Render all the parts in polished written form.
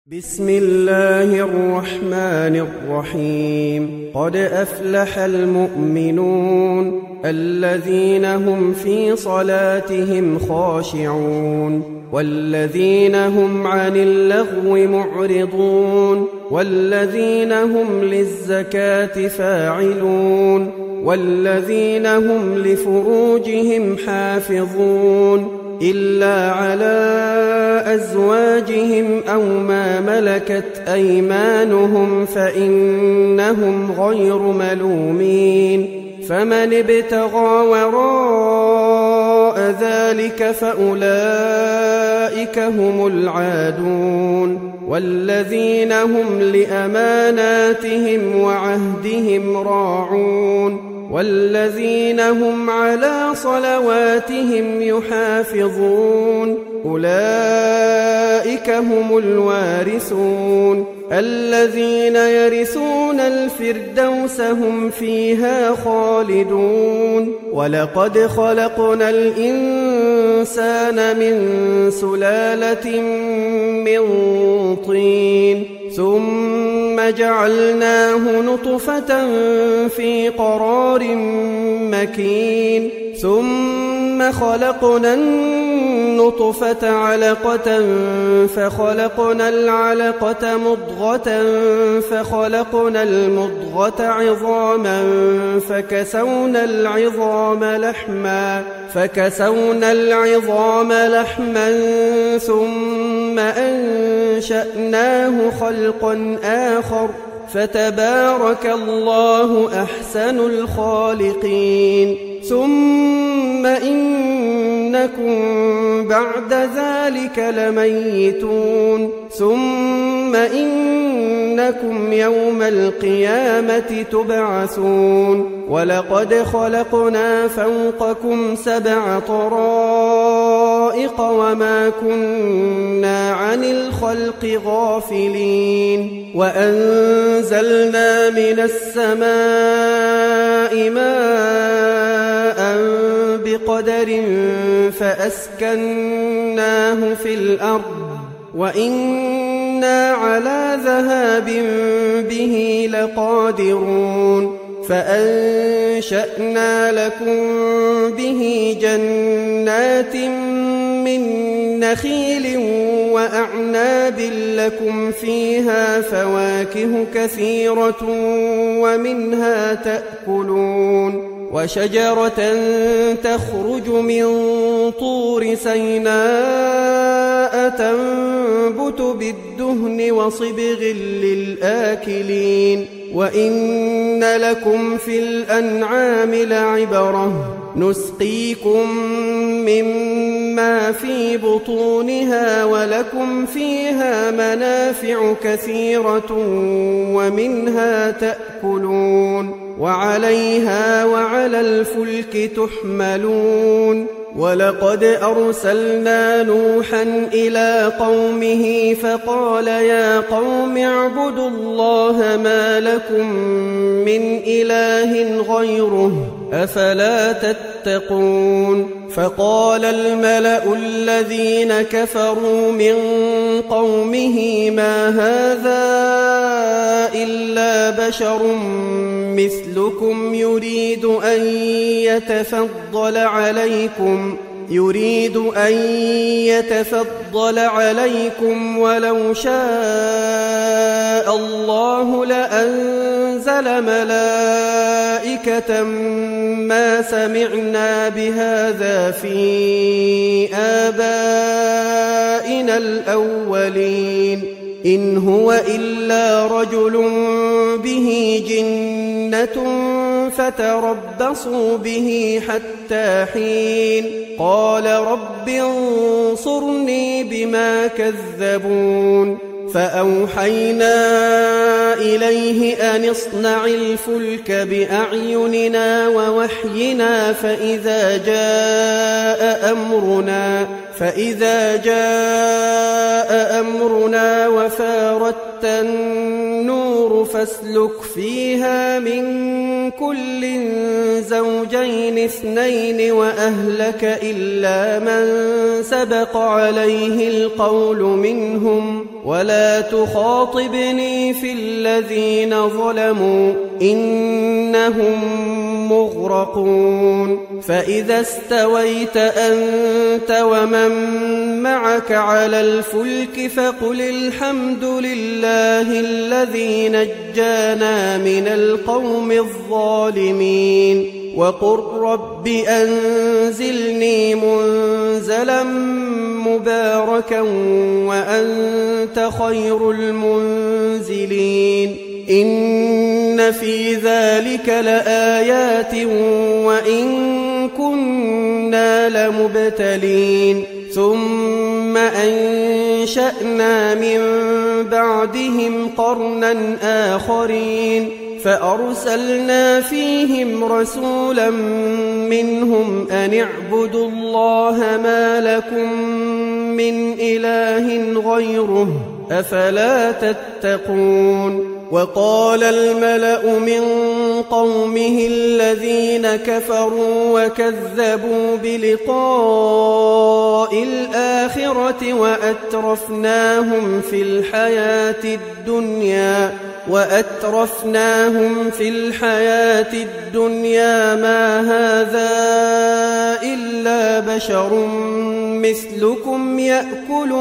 بسم الله الرحمن الرحيم. قد أفلح المؤمنون الذين هم في صلاتهم خاشعون والذين هم عن اللغو معرضون والذين هم للزكاة فاعلون والذين هم لفروجهم حافظون إلا على أزواجهم أو ما ملكت أيمانهم فإنهم غير ملومين. فمن ابتغى وراء ذلك فأولئك هم العادون والذين هم لأماناتهم وعهدهم راعون والذين هم على صلواتهم يحافظون أولئك هم الوارثون الذين يرثون الفردوس هم فيها خالدون. ولقد خلقنا الإنسان من سلالة من طين ثم جعلناه نطفة في قرار مكين ثم خلقنا النطفة علقة فخلقنا العلقة مضغة فخلقنا المضغة عظاما فكسونا العظام لحما ثم أنشأناه خلقا آخر فتبارك الله أحسن الخالقين. ثم إنكم بعد ذلك لميتون ثم إنكم يوم القيامة تبعثون. ولقد خلقنا فوقكم 7 طرائق وما كنا عن الخلق غافلين. وأنزلنا من السماء ماء بقدر فأسكناه في الأرض وإنا على ذهاب به لقادرون. فأنشأنا لكم به جنات من نخيل وأعناب لكم فيها فواكه كثيرة ومنها تأكلون. وشجرة تخرج من طور سيناء تنبت بالدهن وصبغ للآكلين. وإن لكم في الأنعام لعبرة نسقيكم مما في بطونها ولكم فيها منافع كثيرة ومنها تأكلون وعليها وعلى الفلك تحملون. ولقد أرسلنا نوحا إلى قومه فقال يا قوم اعبدوا الله ما لكم من إله غيره أفلا تتقون. فقال الملأ الذين كفروا من قومه ما هذا إلا بشر مثلكم يريد أن يتفضل عليكم ولو شاء الله لأنزل ملائكة ما سمعنا بهذا في آبائنا الأولين إن هو إلا رجل به جنة فتربصوا به حتى حين. قال رب انصرني بما كذبون. فأوحينا إليه أن اصنع الفلك بأعيننا ووحينا فإذا جاء أمرنا وفارت النور فاسلك فيها من كل زوجين 2 وأهلك إلا من سبق عليه القول منهم ولا تخاطبني في الذين ظلموا إنهم مغرقون فإذا استويت أنت ومن معك على الفلك فقل الحمد لله الذي نجانا من القوم الظالمين وقل رب أنزلني منزلا مباركا وأنت خير المنزلين إن في ذلك لآيات وإن كنا لمبتلين ثم أنشأنا من بعدهم قرنا آخرين فأرسلنا فيهم رسولا منهم أن اعبدوا الله ما لكم من إله غيره أفلا تتقون وقال الملأ من قومه الذين كفروا وكذبوا بلقاء الآخرة وأترفناهم في الحياة الدنيا ما هذا إلا بشر مثلكم يأكل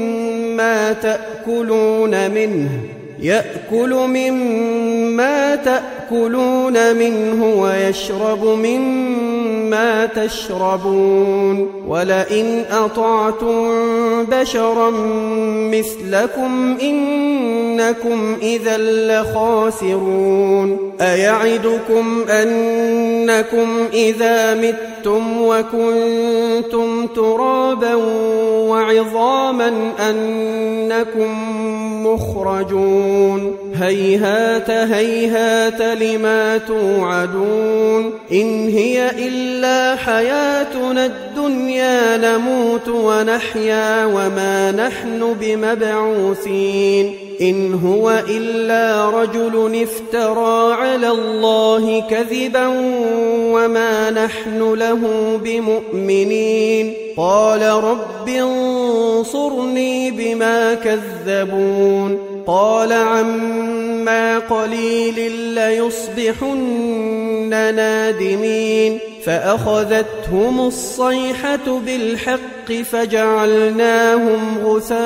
مما تأكلون منه ويشرب مما تشربون ولئن أطعتم بشرا مثلكم إنكم إذا لخاسرون أيعدكم أنكم إذا متم وكنتم ترابا وعظاما أنكم مخرجون هيهات هيهات لما توعدون إن هي إلا حياتنا الدنيا نموت ونحيا وما نحن بمبعوثين إن هو إلا رجل افترى على الله كذبا وما نحن له بمؤمنين قال رب انصرني بما كذبون قال عما قليل ليصبحن نادمين فأخذتهم الصيحة بالحق فجعلناهم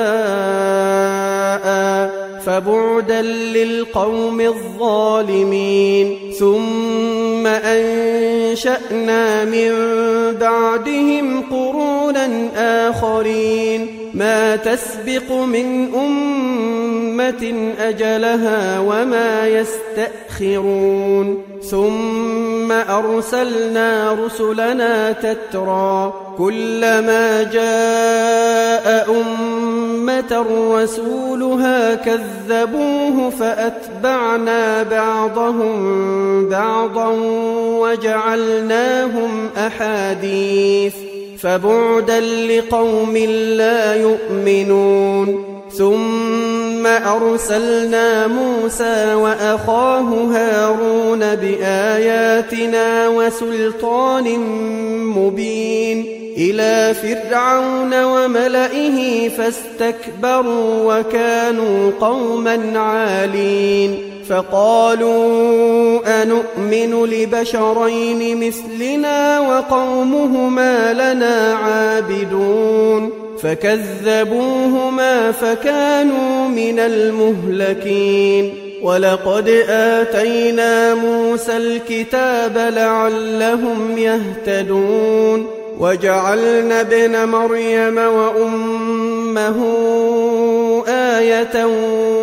غثاء فبعدا للقوم الظالمين ثم أنشأنا من بعدهم قرونا آخرين ما تسبق من أمة أجلها وما يستأخرون ثم أرسلنا رسلنا تترى كلما جاء أمة رسولها كذبوه فأتبعنا بعضهم بعضا وجعلناهم أحاديث فبعدا لقوم لا يؤمنون ثم أرسلنا موسى وأخاه هارون بآياتنا وسلطان مبين إلى فرعون وملئه فاستكبروا وكانوا قوما عالين فقالوا أنؤمن لبشرين مثلنا وقومهما لنا عابدون فكذبوهما فكانوا من المهلكين ولقد آتينا موسى الكتاب لعلهم يهتدون وجعلنا ابن مريم وأمه آية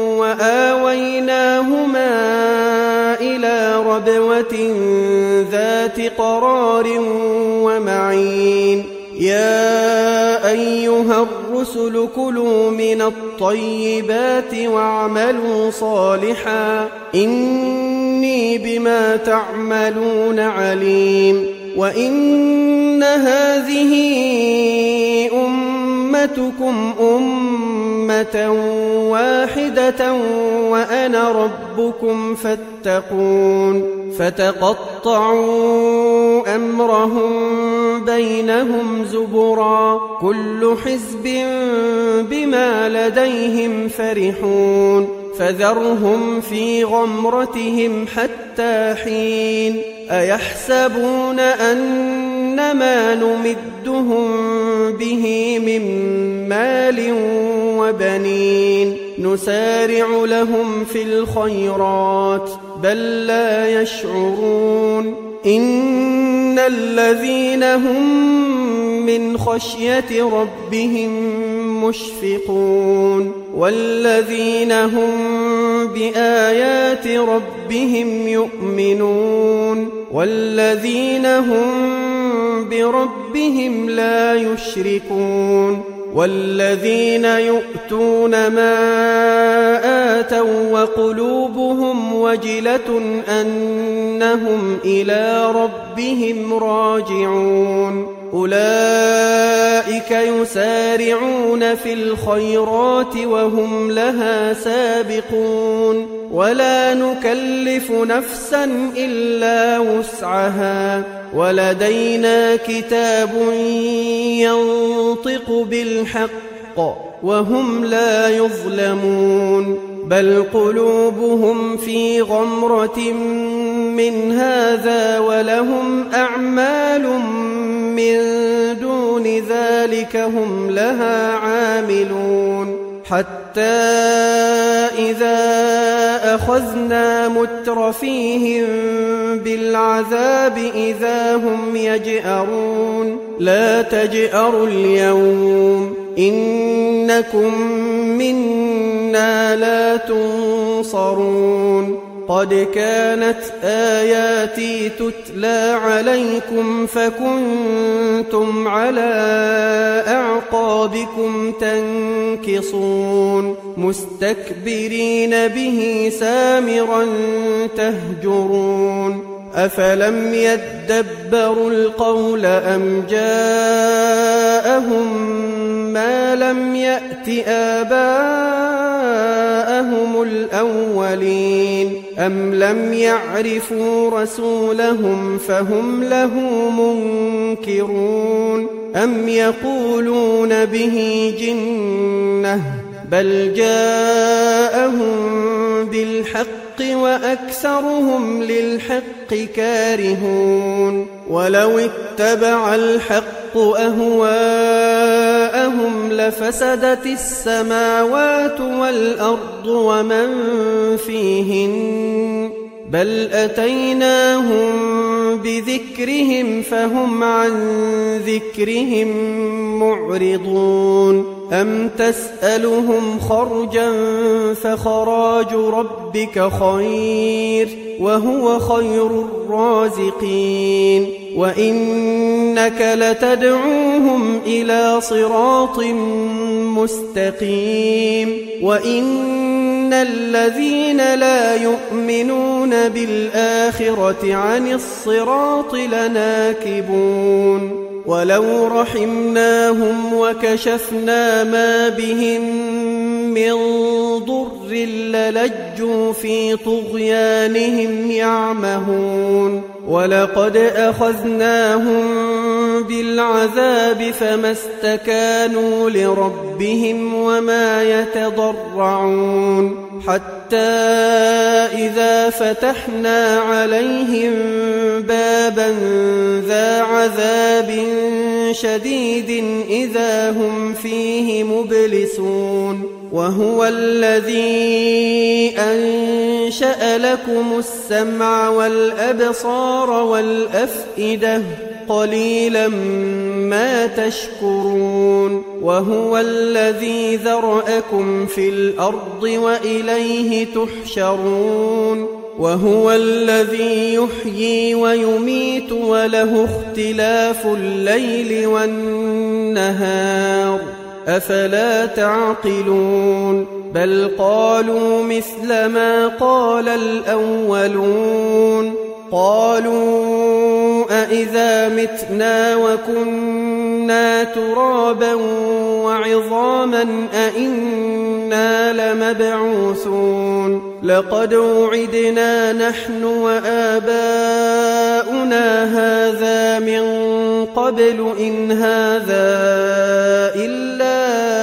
وآويناهما إلى ربوة ذات قرار ومعين يا أيها الرسل كلوا من الطيبات واعملوا صالحا إني بما تعملون عليم وإن هذه أمتكم أمة واحدة وأنا ربكم فاتقون فتقطعوا أمرهم بينهم زبرا كل حزب بما لديهم فرحون فذرهم في غمرتهم حتى حين أيحسبون أنما نمدهم به من مال وبنين نسارع لهم في الخيرات بل لا يشعرون إن الذين هم من خشية ربهم مشفقون والذين هم بآيات ربهم يؤمنون والذين هم بربهم لا يشركون والذين يؤتون ما آتوا وقلوبهم وجلة أنهم إلى ربهم راجعون أولئك يسارعون في الخيرات وهم لها سابقون ولا نكلف نفسا إلا وسعها ولدينا كتاب ينطق بالحق وهم لا يظلمون بل قلوبهم في غمرة من هذا ولهم أعمال من دون ذلك هم لها عاملون حتى إذا أخذنا مترفيهم بالعذاب إذا هم يجأرون لا تجأروا اليوم إنكم منا لا تنصرون قد كانت آياتي تتلى عليكم فكنتم على أعقابكم تنكصون مستكبرين به سامرا تهجرون أفلم يدبروا القول أم جاءهم ما لم يأت آباءهم الأولين أم لم يعرفوا رسولهم فهم له منكرون أم يقولون به جنة بل جاءهم بالحق وأكثرهم للحق كارهون ولو اتبع الحق أهواءهم لفسدت السماوات والأرض ومن فيهن بل أتيناهم بذكرهم فهم عن ذكرهم معرضون أم تسألهم خرجا فخراج ربك خير وهو خير الرازقين وإنك لتدعوهم إلى صراط مستقيم وإن الذين لا يؤمنون بالآخرة عن الصراط لناكبون ولو رحمناهم وكشفنا ما بهم من ضر للجوا في طغيانهم يعمهون ولقد أخذناهم بالعذاب فما استكانوا لربهم وما يتضرعون حتى إذا فتحنا عليهم بابا ذا عذاب شديد إذا هم فيه مبلسون وهو الذي أنشأ لكم السمع والأبصار والأفئدة قليلا ما تشكرون وهو الذي ذرأكم في الأرض وإليه تحشرون وهو الذي يحيي ويميت وله اختلاف الليل والنهار أفلا تعقلون بل قالوا مثل ما قال الأولون قالوا أإذا متنا وكنا ترابا وعظاما أئنا لمبعوثون لقد وعدنا نحن وآباؤنا هذا من قبل إن هذا إلا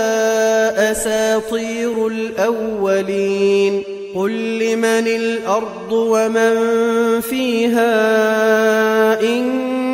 أساطير الأولين قل لمن الأرض ومن فيها إن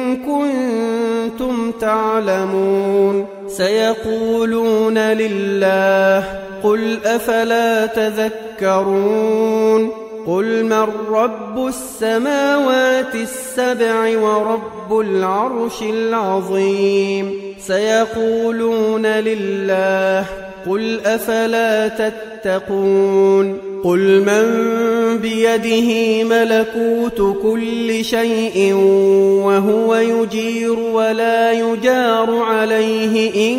كنتم تعلمون سيقولون لله قل أفلا تذكرون قل من رب السماوات السبع ورب العرش العظيم سيقولون لله قل أفلا تتقون قل من بيده ملكوت كل شيء وهو يجير ولا يجار عليه إن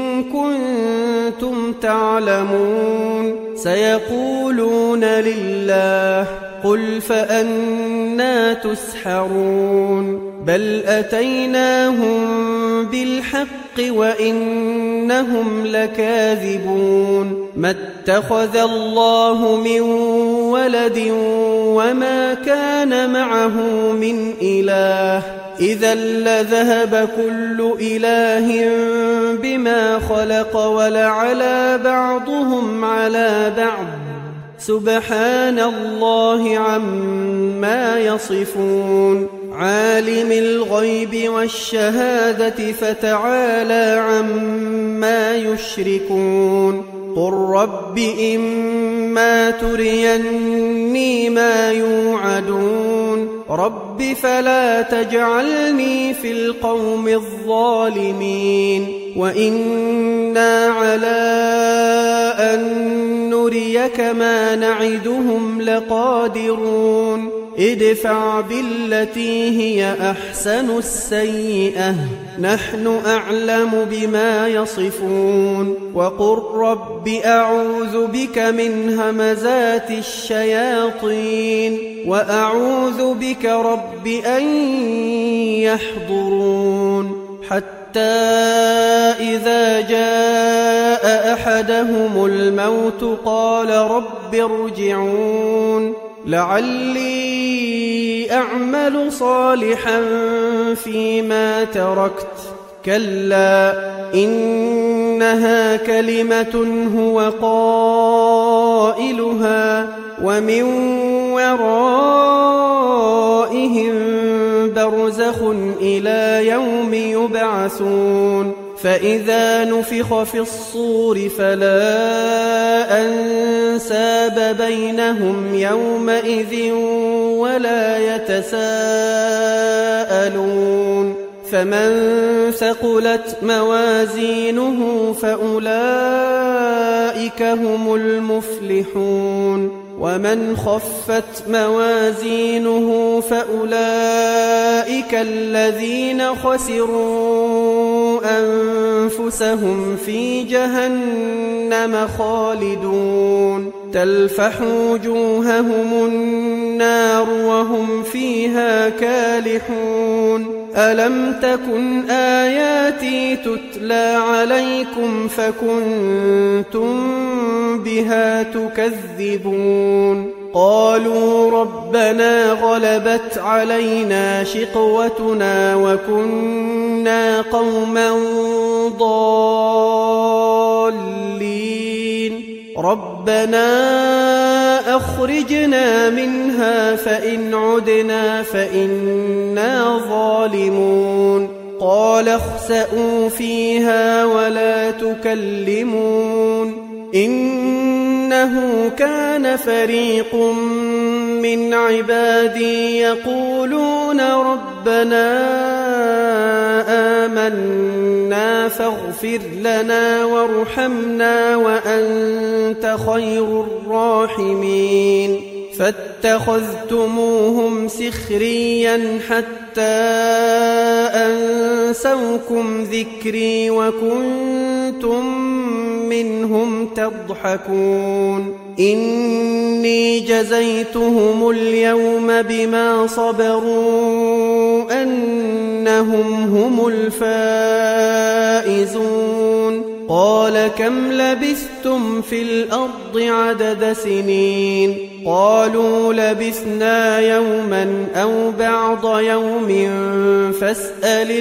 كنتم تعلمون سيقولون لله قل فأنى تسحرون بل أتيناهم بالحق وإنهم لكاذبون ما اتخذ الله من ولد وما كان معه من إله إذا لذهب كل إله بما خلق ولعلى بعضهم على بعض سبحان الله عما يصفون عالم الغيب والشهادة فتعالى عما يشركون قل رب إما تريني ما يوعدون رب فلا تجعلني في القوم الظالمين وإنا على أن نريك ما نعدهم لقادرون ادفع بالتي هي أحسن السيئة نحن أعلم بما يصفون وقل رب أعوذ بك من همزات الشياطين وأعوذ بك رب أن يحضرون حتى إذا جاء أحدهم الموت قال رب ارجعون لعلي أعمل صالحا فيما تركت كلا إنها كلمة هو قائلها ومن ورائهم برزخ إلى يوم يبعثون فإذا نفخ في الصور فلا أنساب بينهم يومئذ ولا يتساءلون فمن ثقلت موازينه فأولئك هم المفلحون ومن خفت موازينه فأولئك الذين خسروا أنفسهم في جهنم خالدون تلفح وجوههم النار وهم فيها كالحون ألم تكن آياتي تتلى عليكم فكنتم بها تكذبون قالوا ربنا غلبت علينا شقوتنا وكنا قوما ضالين ربنا أخرجنا منها فإن عدنا فإنا ظالمون قال اخسئوا فيها ولا تكلمون إنه كان فريق من عبادي يقولون ربنا آمنا فاغفر لنا وارحمنا وأنت خير الراحمين فاتخذتموهم سخريا حتى أنسوكم ذكري وكنتم منهم تضحكون إني جزيتهم اليوم بما صبروا أنهم هم الفائزون قال كم لبثتم في الأرض عدد سنين قالوا لبثنا يوما أو بعض يوم فاسأل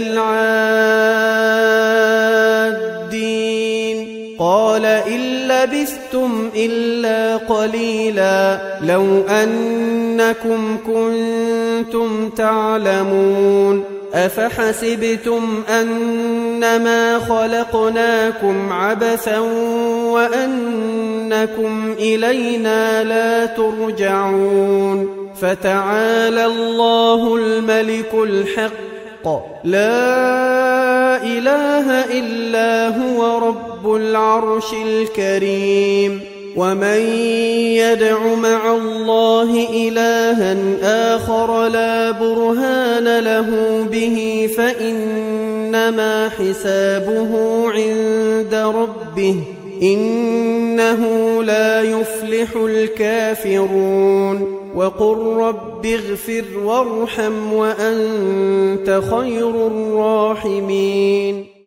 العادين قال إن لبثتم إلا قليلا لو أنكم كنتم تعلمون أفحسبتم أنما خلقناكم عبثا وأنكم إلينا لا ترجعون فتعالى الله الملك الحق لا إله إلا هو رب العرش الكريم ومن يدع مع الله إلها آخر لا برهان له به فإنما حسابه عند ربه إنه لا يفلح الكافرون وقل رب اغفر وارحم وأنت خير الراحمين